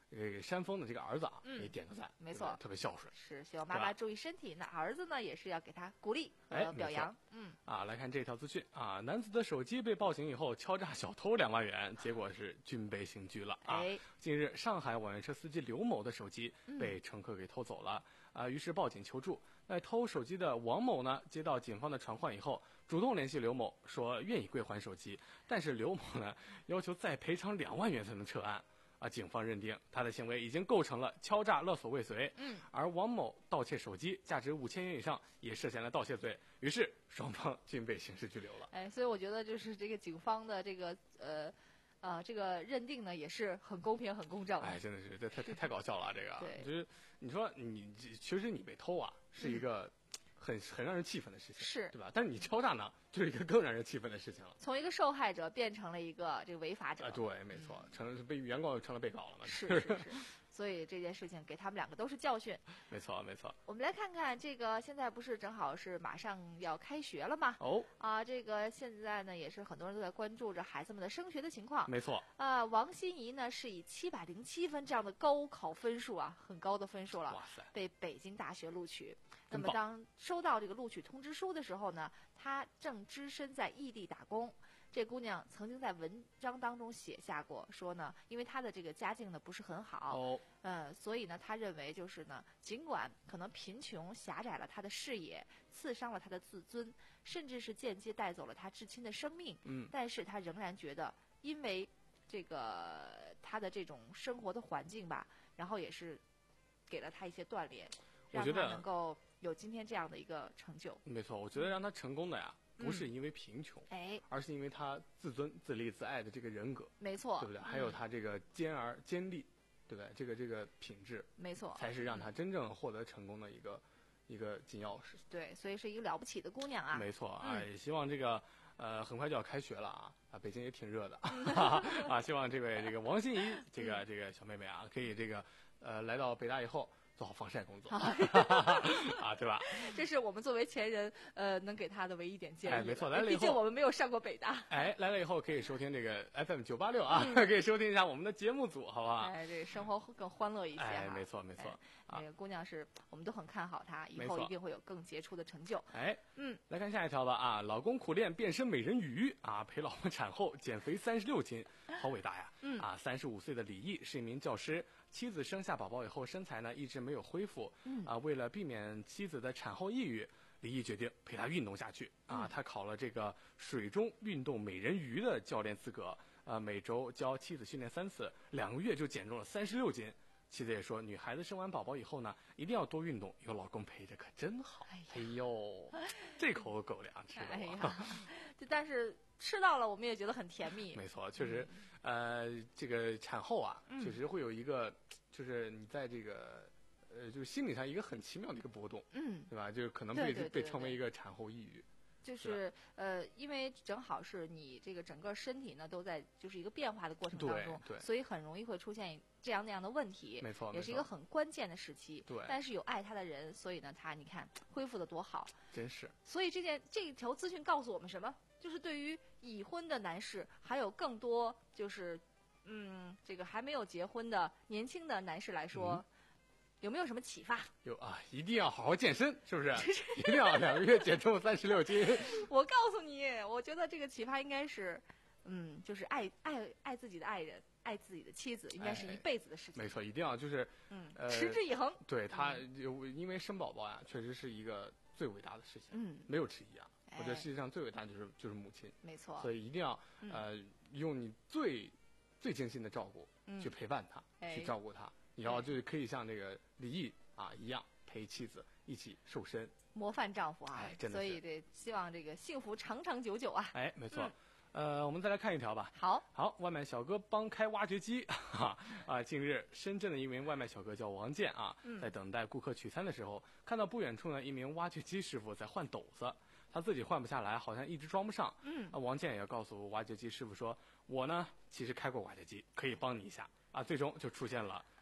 这个山峰的这个儿子啊， 嗯给点个赞， 没错， 特别孝顺。 是希望妈妈注意身体，那儿子呢也是要给他鼓励和表扬。嗯啊，来看这条资讯啊，男子的手机被报警以后敲诈小偷两万元，结果是均被刑拘了啊。 哎， 近日，上海网约车司机刘某的手机被乘客给偷走了、嗯、啊，于是报警求助。那偷手机的王某呢，接到警方的传唤以后，主动联系刘某，说愿意归还手机，但是刘某呢要求再赔偿两万元才能撤案。啊，警方认定他的行为已经构成了敲诈勒索未遂， 嗯， 而王某盗窃手机价值五千元以上，也涉嫌了盗窃罪，于是双方均被刑事拘留了。 哎，所以我觉得就是这个警方的这个呃呃这个认定呢，也是很公平、很公正。 哎，真的是这太太太搞笑了，这个对， 就是你说你其实你被偷啊，是一个、嗯。很很让人气愤的事情， 是对吧？但是你敲诈呢，就是一个更让人气愤的事情了。 从一个受害者变成了一个这个违法者。 啊，对，没错，嗯、成了被原告成了被告了嘛。 是是是，所以这件事情给他们两个都是教训。 没错没错。 我们来看看这个，现在不是正好是马上要开学了吗？ 哦。 啊，这个现在呢也是很多人都在关注着孩子们的升学的情况。 没错。 啊，王心怡呢是以七百零七分这样的高考分数啊，很高的分数了， 哇塞， 被北京大学录取。那么当收到这个录取通知书的时候呢，她正只身在异地打工。这姑娘曾经在文章当中写下过，说呢，因为她的这个家境呢不是很好， 哦， 呃，所以呢，她认为就是呢，尽管可能贫穷狭窄了她的视野，刺伤了她的自尊，甚至是间接带走了她至亲的生命， 嗯， 但是她仍然觉得，因为这个她的这种生活的环境吧，然后也是给了她一些锻炼，让她能够有今天这样的一个成就。 没错，我觉得让她成功的呀。不是因为贫穷、 嗯，哎， 而是因为他自尊、自立、自爱的这个人格， 没错， 对不对？还有他这个坚而坚立，对不对？这个这个品质， 没错， 才是让他真正获得成功的一个、嗯、一个金钥匙。 对，所以是一个了不起的姑娘啊！ 没错啊， 嗯、 也希望这个呃很快就要开学了啊啊，北京也挺热的啊，希望这位这个王心怡这个这个小妹妹啊，可以这个呃来到北大以后。做好防晒工作啊，对吧？ 这是我们作为前人呃能给他的唯一点建议。 哎，没错，来了以后， 毕竟我们没有上过北大。 哎，来了以后可以收听这个 F M 九八六啊，可以收听一下我们的节目组，好不好？ 哎，这生活更欢乐一些。 哎，没错没错。 那个姑娘是我们都很看好她，以后一定会有更杰出的成就。 哎， 嗯， 来看下一条吧啊，老公苦练变身美人鱼啊，陪老婆产后减肥三十六斤，好伟大呀！ 嗯啊，三十五岁的李毅是一名教师。妻子生下宝宝以后，身材呢一直没有恢复。 嗯啊，为了避免妻子的产后抑郁，李毅决定陪她运动下去。啊， 嗯、 他考了这个水中运动美人鱼的教练资格。啊，每周教妻子训练三次，两个月就减重了三十六斤。妻子也说，女孩子生完宝宝以后呢，一定要多运动，有老公陪着可真好。 哎, 哎呦，这口狗粮吃的。 哎呀，但是吃到了，我们也觉得很甜蜜。 没错，确实，嗯、呃，这个产后啊， 嗯、 确实会有一个，就是你在这个，呃，就是心理上一个很奇妙的一个波动， 嗯， 对吧？就是可能被对对对对被称为一个产后抑郁。 就是呃，因为正好是你这个整个身体呢都在就是一个变化的过程当中， 对， 所以很容易会出现这样那样的问题。 没错， 也是一个很关键的时期。 对， 但是有爱他的人，所以呢，他你看恢复的多好。 真是。 所以这件这条资讯告诉我们什么？就是对于已婚的男士，还有更多就是嗯，这个还没有结婚的年轻的男士来说。嗯，有没有什么启发？ 有啊，一定要好好健身，是不是？一定要两个月减重三十六斤。 我告诉你，我觉得这个启发应该是，嗯，就是爱爱爱自己的爱人，爱自己的妻子，应该是一辈子的事情。 哎、没错，一定要就是， 嗯， 呃， 持之以恒。 对他，因为生宝宝呀，确实是一个最伟大的事情， 嗯， 没有之一啊。我觉得世界上最伟大的就是就是母亲， 没错。 所以一定要呃用你最最精心的照顾去陪伴他，去照顾他。然后就可以像这个李毅啊一样陪妻子一起瘦身， 模范丈夫啊！ 哎，真的所以得希望这个幸福长长久久啊！ 哎，没错。嗯、呃，我们再来看一条吧。 好， 好，外卖小哥帮开挖掘机，哈啊！近日，深圳的一名外卖小哥叫王健啊，在等待顾客取餐的时候，看到不远处呢一名挖掘机师傅在换斗子，他自己换不下来，好像一直装不上。 嗯， 啊，王健也告诉挖掘机师傅说：“我呢，其实开过挖掘机，可以帮你一下。”啊，最终就出现了。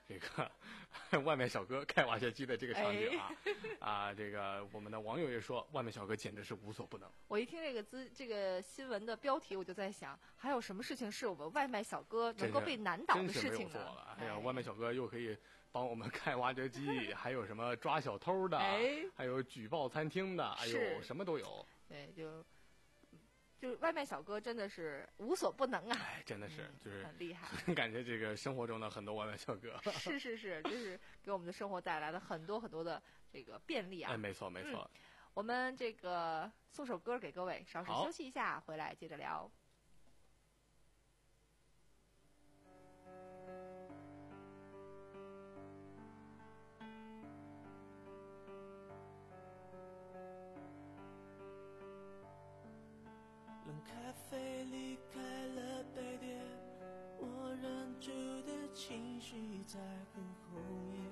这个外卖小哥开挖掘机的这个场景啊，哎、啊，这个我们的网友也说，外卖小哥简直是无所不能。 我一听这个资这个新闻的标题，我就在想，还有什么事情是我们外卖小哥能够被难倒的事情呢？ 哎呀，外卖小哥又可以帮我们开挖掘机，还有什么抓小偷的， 哎、 还有举报餐厅的，哎呦，什么都有。 对，就。就是外卖小哥真的是无所不能啊！ 哎，真的是， 嗯、 就是很厉害。 感觉这个生活中的很多外卖小哥， 是是是，就是给我们的生活带来了很多很多的这个便利啊！ 哎，没错没错、 嗯。我们这个送首歌给各位，稍事休息一下，回来接着聊。 冷咖啡离开了杯垫，我忍住的情绪在很后面。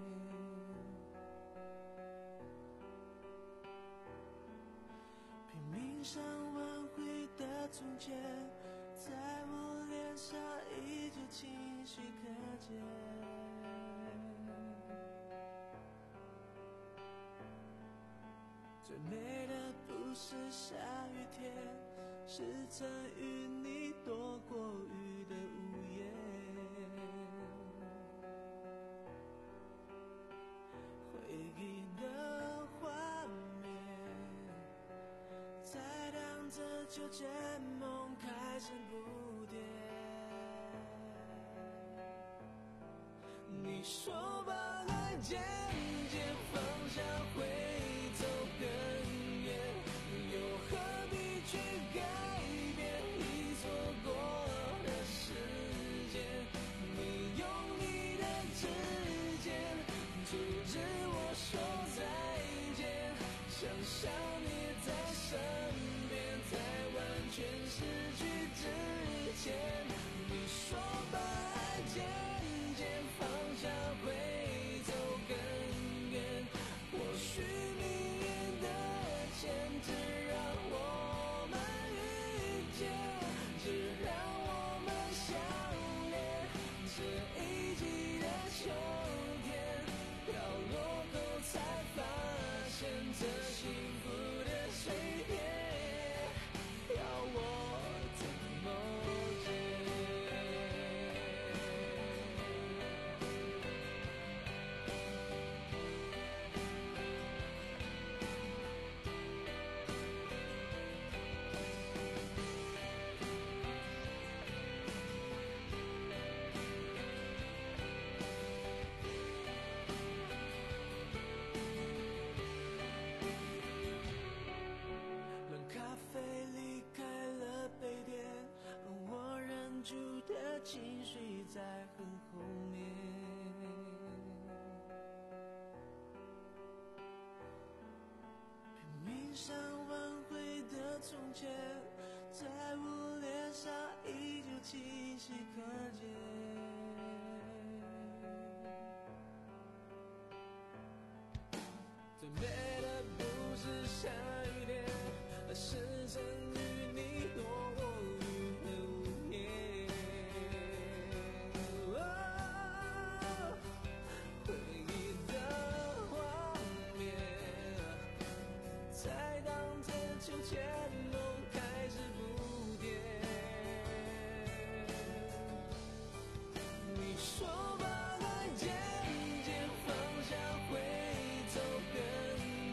拼命想挽回的从前，在我脸上依旧清晰可见。最美的不是下雨天，是曾与你躲过雨的午夜。回忆的画面在荡着秋千，梦开成蝴蝶。你说把爱渐渐放下会走更远，又何必去改变已错过的时间？你用你的指尖阻止我说再见，想象你在身边，在完全失去之前。你说把爱渐渐放下会走更远，或许命运的牵制让我们遇见，只让我们相恋。这一季的秋天飘落后才发现，这幸福的碎片要我怎么接？冷咖啡离开了杯垫，我忍住的情绪在很后面。拼命想挽回的从前，在我脸上依旧清晰可见。最美的不是下雨天，而是曾与你躲过雨的午夜。哦，回忆的画面在荡着秋千，梦开始蝴蝶。你说把爱渐渐放下会走更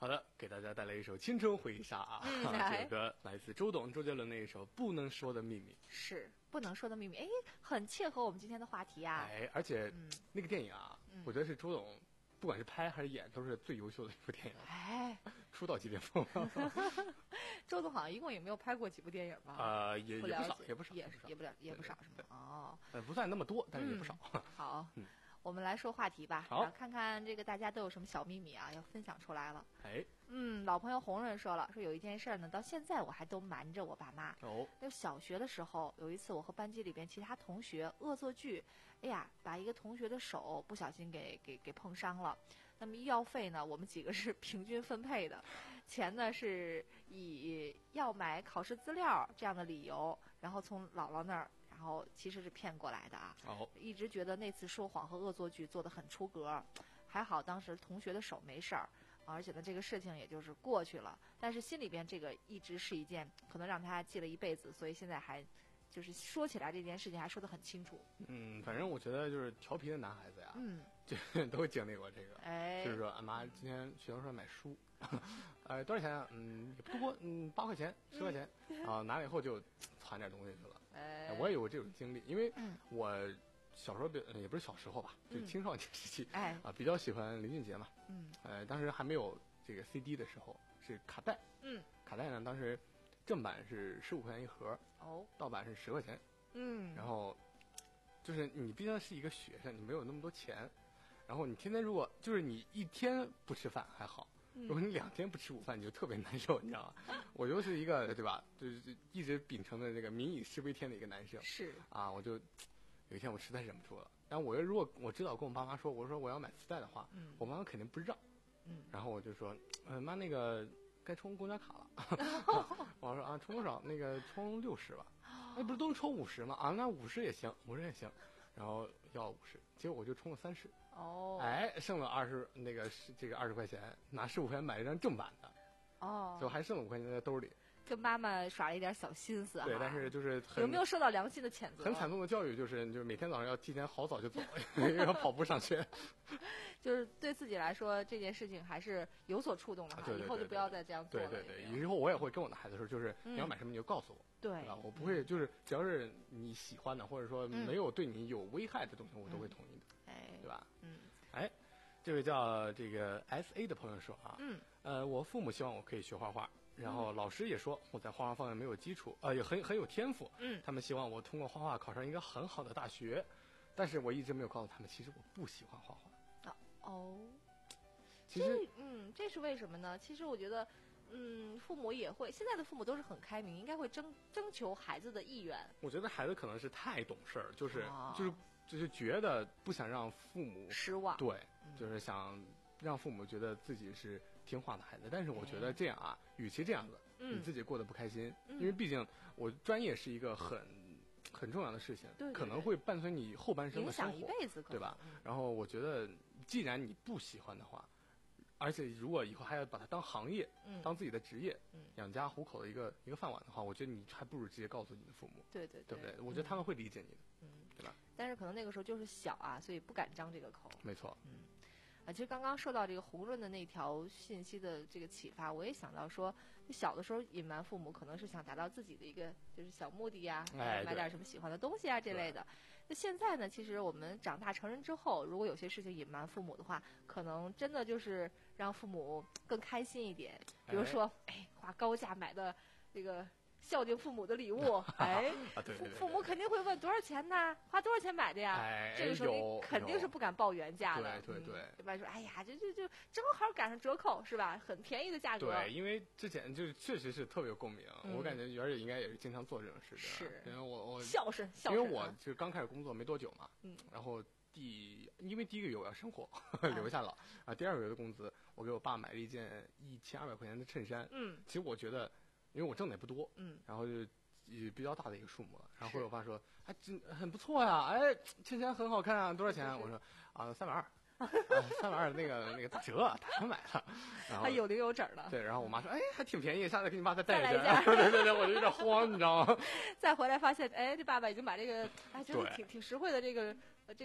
好的，给大家带来一首青春回忆杀啊， 嗯、 这首歌来自周董、周杰伦的一首《不能说的秘密》。 是不能说的秘密，哎，很切合我们今天的话题啊。 哎，而且、 嗯、 那个电影啊、嗯，我觉得是周董，不管是拍还是演，都是最优秀的一部电影。 哎， 出道即巅峰。 周董好像一共也没有拍过几部电影吧？ 呃，也不也不少，也不少， 也也不了，也不少是吗？哦， 呃，不算那么多，但是也不少。 嗯、好。 嗯我们来说话题吧， 好， 看看这个大家都有什么小秘密啊，要分享出来了。 哎， 嗯，老朋友红润说了，说有一件事呢，到现在我还都瞒着我爸妈。 哦， 那小学的时候，有一次我和班级里边其他同学恶作剧，哎呀，把一个同学的手不小心给给给碰伤了。那么医药费呢，我们几个是平均分配的，钱呢是以要买考试资料这样的理由，然后从姥姥那儿。然后其实是骗过来的啊， 哦， 一直觉得那次说谎和恶作剧做得很出格，还好当时同学的手没事儿，而且呢这个事情也就是过去了，但是心里边这个一直是一件可能让他记了一辈子，所以现在还就是说起来这件事情还说得很清楚。 嗯，反正我觉得就是调皮的男孩子呀， 嗯， 就都会经历过这个， 哎， 就是说俺妈今天学校说买书，呃多少钱啊？嗯也不多，嗯八块钱十块钱，嗯、啊拿了以后就攒点东西去了。 哎， 我也有这种经历，因为嗯我小时候比也不是小时候吧，就青少年时期， 嗯、哎啊比较喜欢林俊杰嘛， 嗯， 呃当时还没有这个 C D 的时候是卡带， 嗯， 卡带呢当时正版是十五块钱一盒， 哦， 盗版是十块钱， 嗯， 然后就是你毕竟是一个学生，你没有那么多钱，然后你天天如果就是你一天不吃饭还好。如果你两天不吃午饭，你就特别难受，你知道吗？我就是一个对吧，就是一直秉承的这个民以食为天的一个男生。 是啊，我就有一天我实在忍不住了。然后我如果我知道跟我爸妈说，我说我要买磁带的话， 嗯、 我妈妈肯定不让。 嗯， 然后我就说，嗯、呃，妈，那个该充公交卡了。我说啊，充多少？那个充六十吧。那、哎、不是都是充五十吗？啊，那五十也行，五十也行。然后要五十，结果我就充了三十。 哦， 哎，剩了二十，那个是这个二十块钱，拿十五块钱买了一张正版的， 哦， 就还剩了五块钱在兜里。 跟妈妈耍了一点小心思对，但是就是有没有受到良心的谴责？ 很惨痛的教育就是，就是每天早上要提前好早就走，因为要跑步上学。 就是对自己来说，这件事情还是有所触动的哈， 对对对对以后就不要再这样做了。 对对对，以后我也会跟我的孩子说，就是、 嗯、 你要买什么你就告诉我， 对吧？我不会就是只要是你喜欢的，或者说没有对你有危害的东西，我都会同意的， 哎、 嗯，对吧？ 嗯， 哎。这位叫这个 S A 的朋友说啊， 嗯， 呃，我父母希望我可以学画画，然后老师也说我在画画方面没有基础，呃，也很很有天赋， 嗯， 他们希望我通过画画考上一个很好的大学，但是我一直没有告诉他们，其实我不喜欢画画。 啊哦， 其实， 嗯，这是为什么呢？其实我觉得，嗯，父母也会，现在的父母都是很开明，应该会征征求孩子的意愿。 我觉得孩子可能是太懂事儿，就是、 哦、 就是就是觉得不想让父母失望， 对，嗯、就是想让父母觉得自己是听话的孩子。但是我觉得这样啊，哎、与其这样子， 嗯、 你自己过得不开心， 嗯、 因为毕竟我专业是一个很很重要的事情， 对对对， 可能会伴随你后半生的生活， 影响一辈子， 对吧？ 嗯、 然后我觉得，既然你不喜欢的话，而且如果以后还要把它当行业， 嗯、 当自己的职业， 嗯、 养家糊口的一个一个饭碗的话，我觉得你还不如直接告诉你的父母， 对对对，对不对？我觉得他们会理解你的， 嗯， 对吧？ 但是可能那个时候就是小啊，所以不敢张这个口。 没错， 嗯。啊，其实刚刚说到这个红润的那条信息的这个启发，我也想到说，小的时候隐瞒父母，可能是想达到自己的一个就是小目的呀， 哎、 买点什么喜欢的东西啊这类的。那现在呢，其实我们长大成人之后，如果有些事情隐瞒父母的话，可能真的就是让父母更开心一点。比如说，哎，哎花高价买的这个孝敬父母的礼物，哎， 啊、对对对对父母肯定会问多少钱呢？花多少钱买的呀？ 哎、 这个时候你肯定是不敢报原价的。 对对对， 一般、嗯、说，哎呀，这这就正好赶上折扣，是吧？很便宜的价格。 对，因为之前就是确实是特别有共鸣， 嗯、 我感觉元儿应该也是经常做这种事的。 是， 因为我我孝顺孝顺， 因为我就刚开始工作没多久嘛， 嗯， 然后第因为第一个月我要生活留下了啊，第二个月的工资我给我爸买了一件一千二百块钱的衬衫， 嗯， 其实我觉得，因为我挣的也不多， 嗯， 然后就。也比较大的一个数目了，然后后来我爸说，哎，真很不错呀，哎，衬衫很好看啊，多少钱？我说啊，三百二，三百二那个那个打折，打折买的，然后还有零有整的。 对，然后我妈说，哎，还挺便宜，下次给你爸再带一件。 对对对，我就有点慌，你知道吗？ 再回来发现，哎，这爸爸已经把这个，哎，真的挺挺实惠的这个这个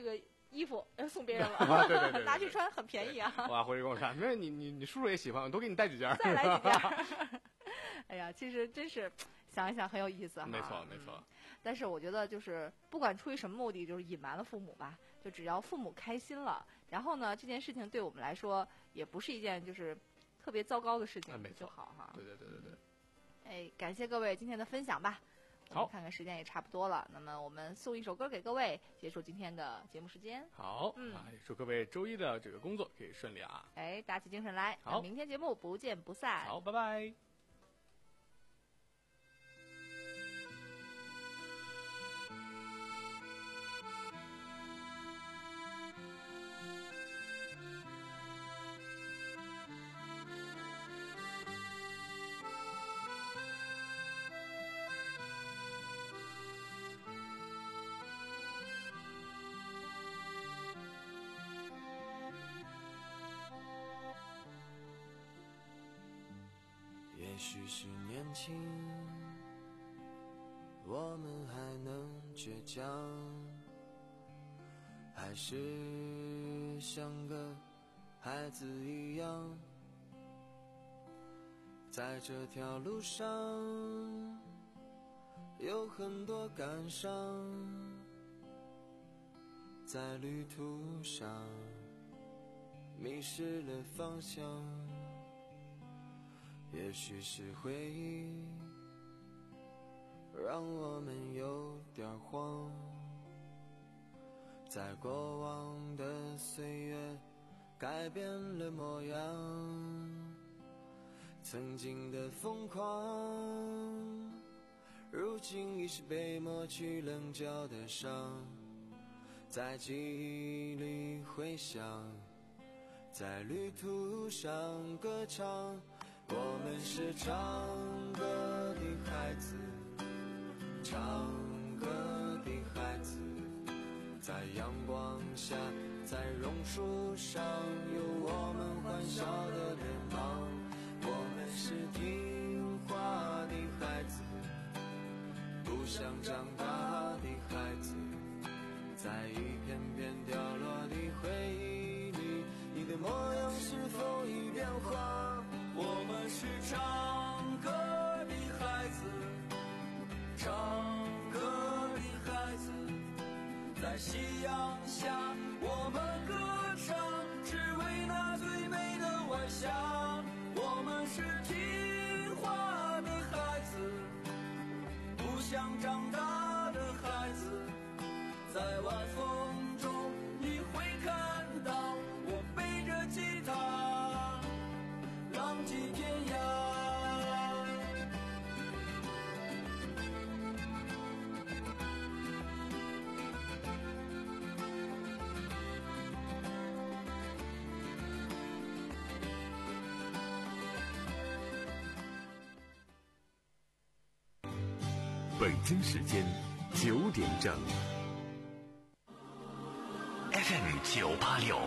衣服送别人了， 啊、对, 对, 对, 对拿去穿很便宜啊。 哇，回去跟我说，没事，你你你叔叔也喜欢，我多给你带几件， 再来几件。哎呀，其实真是想一想很有意思哈。 没错没错、嗯。 但是我觉得就是不管出于什么目的，就是隐瞒了父母吧，就只要父母开心了，然后呢这件事情对我们来说也不是一件就是特别糟糕的事情就好哈。 对对对对对。 哎，感谢各位今天的分享吧。 好， 看看时间也差不多了，那么我们送一首歌给各位，结束今天的节目时间。 好，嗯，啊，祝各位周一的这个工作可以顺利啊！ 哎，打起精神来， 好， 明天节目不见不散。 好，拜拜。 也许是年轻，我们还能倔强，还是像个孩子一样，在这条路上有很多感伤，在旅途上迷失了方向。也许是回忆让我们有点慌，在过往的岁月改变了模样，曾经的疯狂如今已是被抹去棱角的伤，在记忆里回响，在旅途上歌唱。我们是唱歌的孩子，唱歌的孩子，在阳光下，在榕树上，有我们欢笑的脸庞。我们是听话的孩子，不想长大的孩子，在一片片掉落的回忆里，你的模样是否已变化？我们是唱歌的孩子，唱歌的孩子，在夕阳下我们歌唱，只为那最美的晚霞。我们是听话的孩子，不想长大的孩子，在晚风中你会看到我背着吉他浪迹天涯。 北京时间九点整。 F M 九八六